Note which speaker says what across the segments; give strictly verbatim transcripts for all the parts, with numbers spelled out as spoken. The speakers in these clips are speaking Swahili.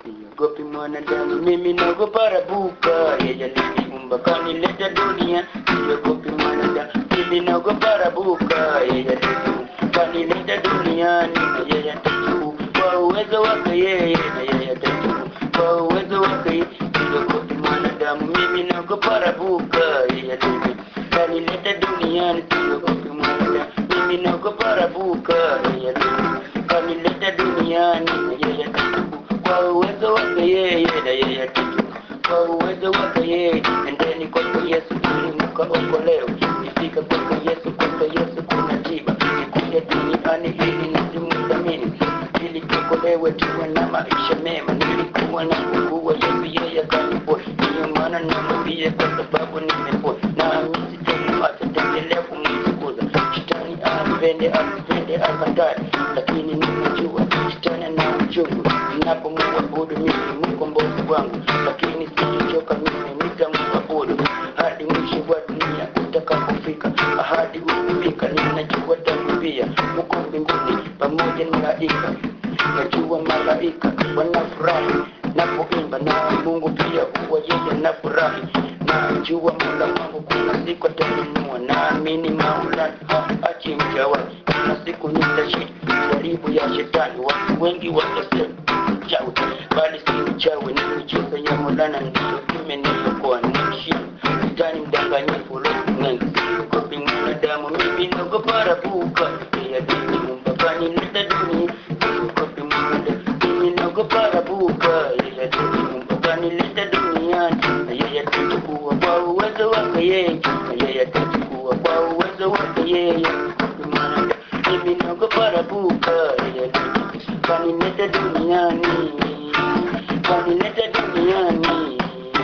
Speaker 1: siogopi mwanadamu, mimi naogopa Rabuka. Yeye aliniumba kanileta dunia, siogopi mwanadamu, mimi naogopa Rabuka. Yeye aliniumba kanileta duniani, na yeye atachukua kwa uwezo wake yeye, na yeye atachukua kwa uwezo wake. Siogopi mwanadamu, mimi naogopa Rabuka. Yeye aliniumba kanileta duniani, siogopi mwanadamu, mimi naogopa Rabuka. Yeye aliniumba kanileta duniani, na yeye atachukua kwa uwezo wake yeye, na yeye atachukua kwa uwezo wake yeye. Endeni kwake Yesu ili mkaokolewe, ifika kwake Yesu, kwake Yesu kuna tiba. Nikuja duniani ili nisimdhamini, ili tuokolewe tuwe na maisha mema. Nilikuwa na Mungu wa Yesu, yeye akaniponya, ndiyo maana namwambia kwa sababu nimepona. Na mimi sitamwacha, nitaendelea kumtukuza. Shetani anipende asipende akatae, lakini ninajua shetani ana uchungu ninapomwabudu mimi mkombozi wangu. Lakini sitachoka mimi, nitamwabudu hadi mwisho wa dunia utakapofika. Ahadi ukifika, ninajua tangu pia uko mbinguni pamoja na malaika. Najua malaika wanafurahi napoimba, na Mungu pia huwa yeye anafurahi. Najua Mola wangu kuna siku ataninua, naamini Maulana haachi mja wake. Kuna siku nitashinda jaribu ya shetani. Watu wengi watasema mchawi, bali si mchawi, ni miujiza ya Maulana ndiyo imeniokoa. Nimshinda shetani mdanganyifu ulimwengu, siogopi mwanadamu, mimi naogopa Rabuka. Yeye aliniumba kanileta dunia, siogopi mwanadamu, mimi naogopa Rabuka. Yeye aliniumba kanileta duniani, na yeye atachukua kwa uwezo wake yeye, na yeye atachukua kwa uwezo wake yeye. Siogopi mwanadamu, mimi naogopa Rabuka. Yeye aliniumba kanileta duniani, kanileta duniani,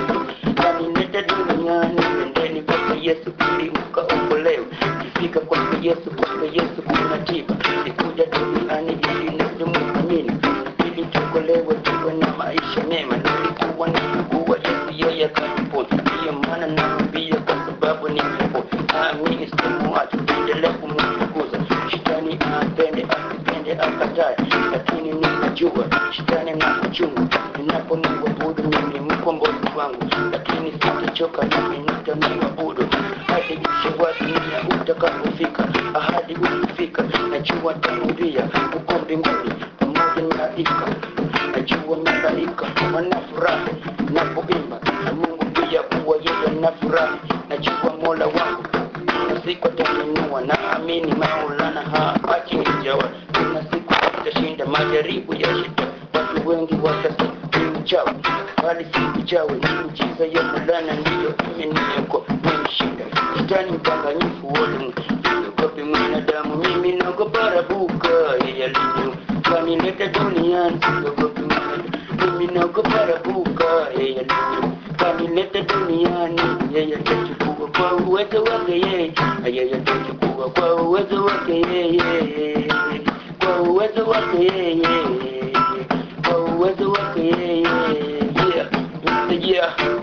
Speaker 1: kanileta duniani. Endeni kwake Yesu ili mkaokolewe, ifika kwake Yesu, kwake Yesu kuna tiba. Nikuja duniani ili nisimdhamini, ili tuokolewe tuwe na maisha mema. Nilikuwa na Mungu wa Yesu, yeye akaniponya, ndiyo maana namwambia kwa sababu nimepona. Naamini sitamwacha, nitaendelea kumtukuza. Shetani apende asipende akatae, lakini ninajua shetani ana uchungu ninapomwabudu mimi mkombozi wangu. Lakini sitachoka mimi, nitamwabudu hadi mwisho wa dunia utakapofika. Ahadi ukifika, najua tangu pia uko mbinguni pamoja na malaika. Najua malaika wanafurahi napoimba, na Mungu pia huwa yeye anafurahi. Najua Mola wangu kuna siku ataninua, naamini Maulana haachi mja wake. Kuna siku nitashinda majaribu ya shetani. Watu wengi watasema ni mchawi, bali si mchawi, ni miujiza ya Maulana ndiyo imeniokoa. Nimeshinda shetani mdanganyifu ulimwengu, siogopi mwanadamu, mimi naogopa Rabuka. Yeye aliniumba kanileta duniani, siogopi mwanadamu, mimi naogopa Rabuka. Yeye aliniumba kanileta duniani, yeye atachukua kwa uwezo wake yeye, yeye atachukua kwa uwezo wake yeye, kwa uwezo wake yeye, kwa uwezo wake yeye. Yeah, yeah.